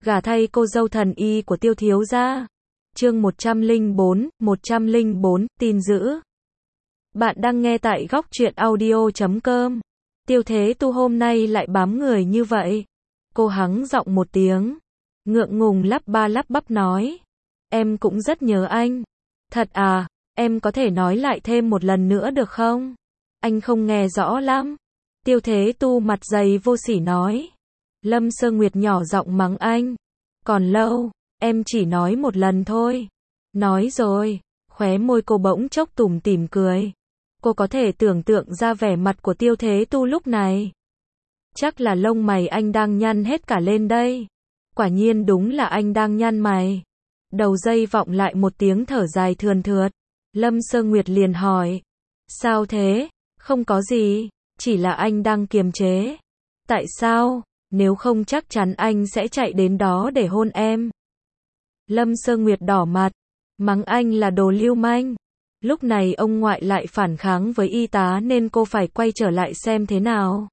gả thay cô dâu thần y của Tiêu thiếu gia. Chương 104, tin dữ. Bạn đang nghe tại góc truyện audio.com. Tiêu Thế Tu hôm nay lại bám người như vậy. Cô hắng giọng một tiếng, ngượng ngùng lắp ba lắp bắp nói. Em cũng rất nhớ anh. Thật à, em có thể nói lại thêm một lần nữa được không? Anh không nghe rõ lắm. Tiêu Thế Tu mặt dày vô sỉ nói. Lâm Sơ Nguyệt nhỏ giọng mắng anh. Còn lâu, em chỉ nói một lần thôi. Nói rồi, khóe môi cô bỗng chốc tủm tỉm cười. Cô có thể tưởng tượng ra vẻ mặt của Tiêu Thế Tu lúc này. Chắc là lông mày anh đang nhăn hết cả lên đây. Quả nhiên đúng là anh đang nhăn mày. Đầu dây vọng lại một tiếng thở dài thườn thượt. Lâm Sơ Nguyệt liền hỏi. Sao thế? Không có gì, chỉ là anh đang kiềm chế. Tại sao? Nếu không chắc chắn anh sẽ chạy đến đó để hôn em. Lâm Sơ Nguyệt đỏ mặt, mắng anh là đồ lưu manh. Lúc này ông ngoại lại phản kháng với y tá nên cô phải quay trở lại xem thế nào.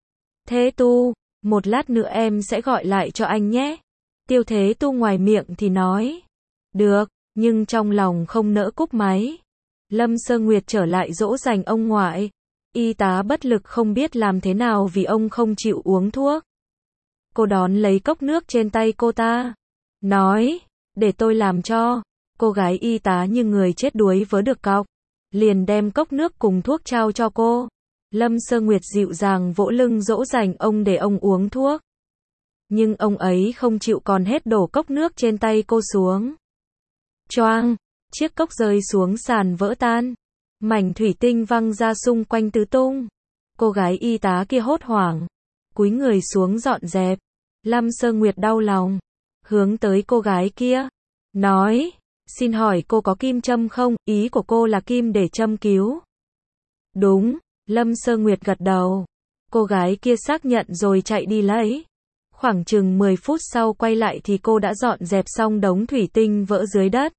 Thế Tu, một lát nữa em sẽ gọi lại cho anh nhé. Tiêu Thế Tu ngoài miệng thì nói. Được, nhưng trong lòng không nỡ cúp máy. Lâm Sơ Nguyệt trở lại dỗ dành ông ngoại. Y tá bất lực không biết làm thế nào vì ông không chịu uống thuốc. Cô đón lấy cốc nước trên tay cô ta. Nói, để tôi làm cho. Cô gái y tá như người chết đuối vớ được cọc. Liền đem cốc nước cùng thuốc trao cho cô. Lâm Sơ Nguyệt dịu dàng vỗ lưng dỗ dành ông để ông uống thuốc. Nhưng ông ấy không chịu còn hết đổ cốc nước trên tay cô xuống. Choang, chiếc cốc rơi xuống sàn vỡ tan. Mảnh thủy tinh văng ra xung quanh tứ tung. Cô gái y tá kia hốt hoảng, cúi người xuống dọn dẹp. Lâm Sơ Nguyệt đau lòng, hướng tới cô gái kia, nói, xin hỏi cô có kim châm không? Ý của cô là kim để châm cứu. Đúng, Lâm Sơ Nguyệt gật đầu. Cô gái kia xác nhận rồi chạy đi lấy. Khoảng chừng 10 phút sau quay lại thì cô đã dọn dẹp xong đống thủy tinh vỡ dưới đất.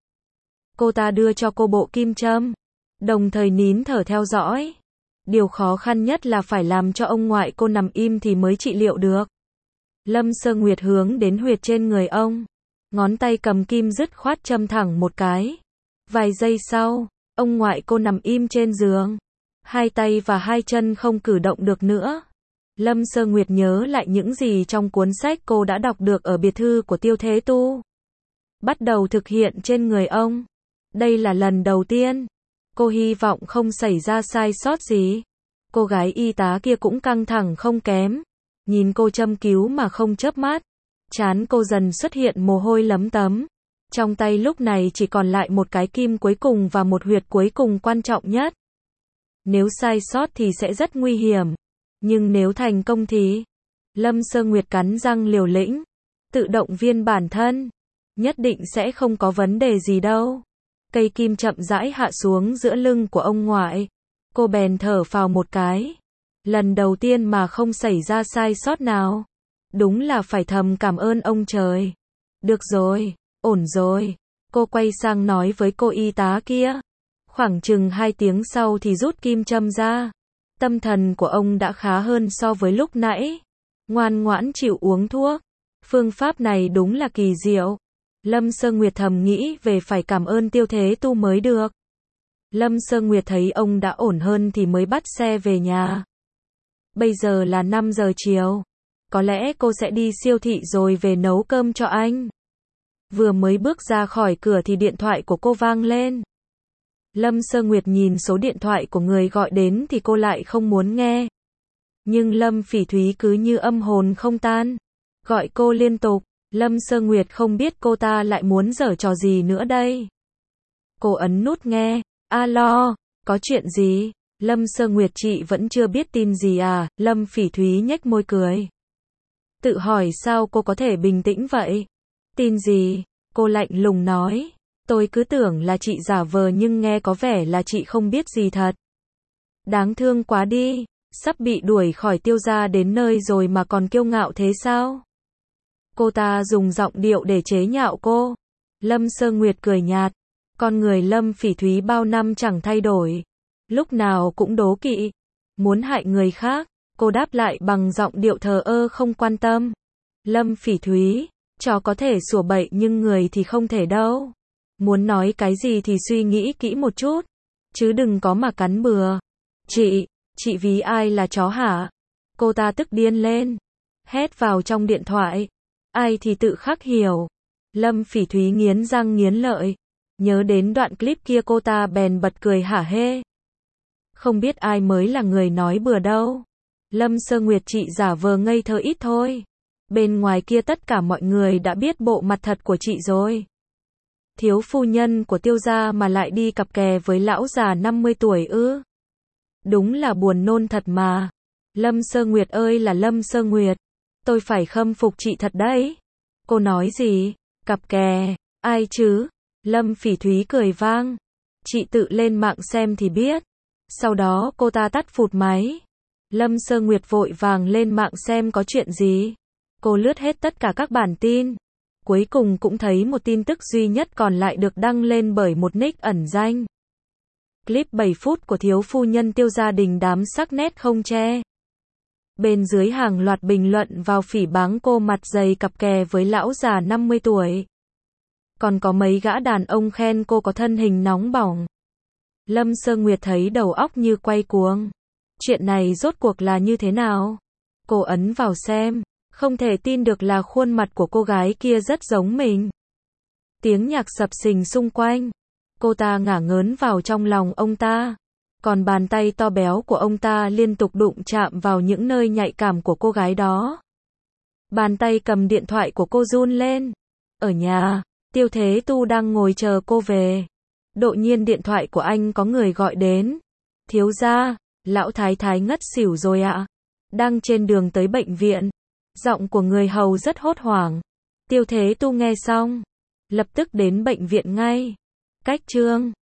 Cô ta đưa cho cô bộ kim châm, đồng thời nín thở theo dõi. Điều khó khăn nhất là phải làm cho ông ngoại cô nằm im thì mới trị liệu được. Lâm Sơ Nguyệt hướng đến huyệt trên người ông. Ngón tay cầm kim dứt khoát châm thẳng một cái. Vài giây sau, ông ngoại cô nằm im trên giường. Hai tay và hai chân không cử động được nữa. Lâm Sơ Nguyệt nhớ lại những gì trong cuốn sách cô đã đọc được ở biệt thư của Tiêu Thế Tu. Bắt đầu thực hiện trên người ông. Đây là lần đầu tiên. Cô hy vọng không xảy ra sai sót gì. Cô gái y tá kia cũng căng thẳng không kém. Nhìn cô châm cứu mà không chớp mắt. Trán cô dần xuất hiện mồ hôi lấm tấm. Trong tay lúc này chỉ còn lại một cái kim cuối cùng và một huyệt cuối cùng quan trọng nhất. Nếu sai sót thì sẽ rất nguy hiểm. Nhưng nếu thành công thì... Lâm Sơ Nguyệt cắn răng liều lĩnh. Tự động viên bản thân. Nhất định sẽ không có vấn đề gì đâu. Cây kim chậm rãi hạ xuống giữa lưng của ông ngoại. Cô bèn thở phào một cái. Lần đầu tiên mà không xảy ra sai sót nào. Đúng là phải thầm cảm ơn ông trời. Được rồi, ổn rồi. Cô quay sang nói với cô y tá kia. Khoảng chừng 2 tiếng sau thì rút kim châm ra. Tâm thần của ông đã khá hơn so với lúc nãy. Ngoan ngoãn chịu uống thuốc. Phương pháp này đúng là kỳ diệu. Lâm Sơ Nguyệt thầm nghĩ về phải cảm ơn Tiêu Thế Tu mới được. Lâm Sơ Nguyệt thấy ông đã ổn hơn thì mới bắt xe về nhà. Bây giờ là 5 giờ chiều. Có lẽ cô sẽ đi siêu thị rồi về nấu cơm cho anh. Vừa mới bước ra khỏi cửa thì điện thoại của cô vang lên. Lâm Sơ Nguyệt nhìn số điện thoại của người gọi đến thì cô lại không muốn nghe. Nhưng Lâm Phỉ Thúy cứ như âm hồn không tan. Gọi cô liên tục. Lâm Sơ Nguyệt không biết cô ta lại muốn giở trò gì nữa đây. Cô ấn nút nghe. Alo, có chuyện gì? Lâm Sơ Nguyệt chị vẫn chưa biết tin gì à? Lâm Phỉ Thúy nhếch môi cười. Tự hỏi sao cô có thể bình tĩnh vậy? Tin gì? Cô lạnh lùng nói. Tôi cứ tưởng là chị giả vờ nhưng nghe có vẻ là chị không biết gì thật. Đáng thương quá đi. Sắp bị đuổi khỏi Tiêu gia đến nơi rồi mà còn kiêu ngạo thế sao? Cô ta dùng giọng điệu để chế nhạo cô. Lâm Sơ Nguyệt cười nhạt. Con người Lâm Phỉ Thúy bao năm chẳng thay đổi. Lúc nào cũng đố kỵ. Muốn hại người khác. Cô đáp lại bằng giọng điệu thờ ơ không quan tâm. Lâm Phỉ Thúy, Chó có thể sủa bậy nhưng người thì không thể đâu. Muốn nói cái gì thì suy nghĩ kỹ một chút, chứ đừng có mà cắn bừa. Chị ví ai là chó hả? Cô ta tức điên lên, hét vào trong điện thoại. Ai thì tự khắc hiểu. Lâm Phỉ Thúy nghiến răng nghiến lợi. Nhớ đến đoạn clip kia cô ta bèn bật cười hả hê. Không biết ai mới là người nói bừa đâu. Lâm Sơ Nguyệt chị giả vờ ngây thơ ít thôi. Bên ngoài kia tất cả mọi người đã biết bộ mặt thật của chị rồi. Thiếu phu nhân của Tiêu gia mà lại đi cặp kè với lão già 50 tuổi ư? Đúng là buồn nôn thật mà. Lâm Sơ Nguyệt ơi là Lâm Sơ Nguyệt, tôi phải khâm phục chị thật đấy. Cô nói gì? Cặp kè? Ai chứ? Lâm Phỉ Thúy cười vang. Chị tự lên mạng xem thì biết. Sau đó cô ta tắt phụt máy. Lâm Sơ Nguyệt vội vàng lên mạng xem có chuyện gì. Cô lướt hết tất cả các bản tin. Cuối cùng cũng thấy một tin tức duy nhất còn lại được đăng lên bởi một nick ẩn danh. Clip 7 phút của thiếu phu nhân Tiêu gia đình đám sắc nét không che. Bên dưới hàng loạt bình luận vào phỉ báng cô mặt dày cặp kè với lão già 50 tuổi. Còn có mấy gã đàn ông khen cô có thân hình nóng bỏng. Lâm Sơ Nguyệt thấy đầu óc như quay cuồng. Chuyện này rốt cuộc là như thế nào? Cô ấn vào xem, không thể tin được là khuôn mặt của cô gái kia rất giống mình. Tiếng nhạc sập sình xung quanh. Cô ta ngả ngớn vào trong lòng ông ta. Còn bàn tay to béo của ông ta liên tục đụng chạm vào những nơi nhạy cảm của cô gái đó. Bàn tay cầm điện thoại của cô run lên. Ở nhà, Tiêu Thế Tu đang ngồi chờ cô về. Đột nhiên điện thoại của anh có người gọi đến. Thiếu gia, lão thái thái ngất xỉu rồi ạ. Đang trên đường tới bệnh viện. Giọng của người hầu rất hốt hoảng. Tiêu Thế Tu nghe xong, lập tức đến bệnh viện ngay. Cách chương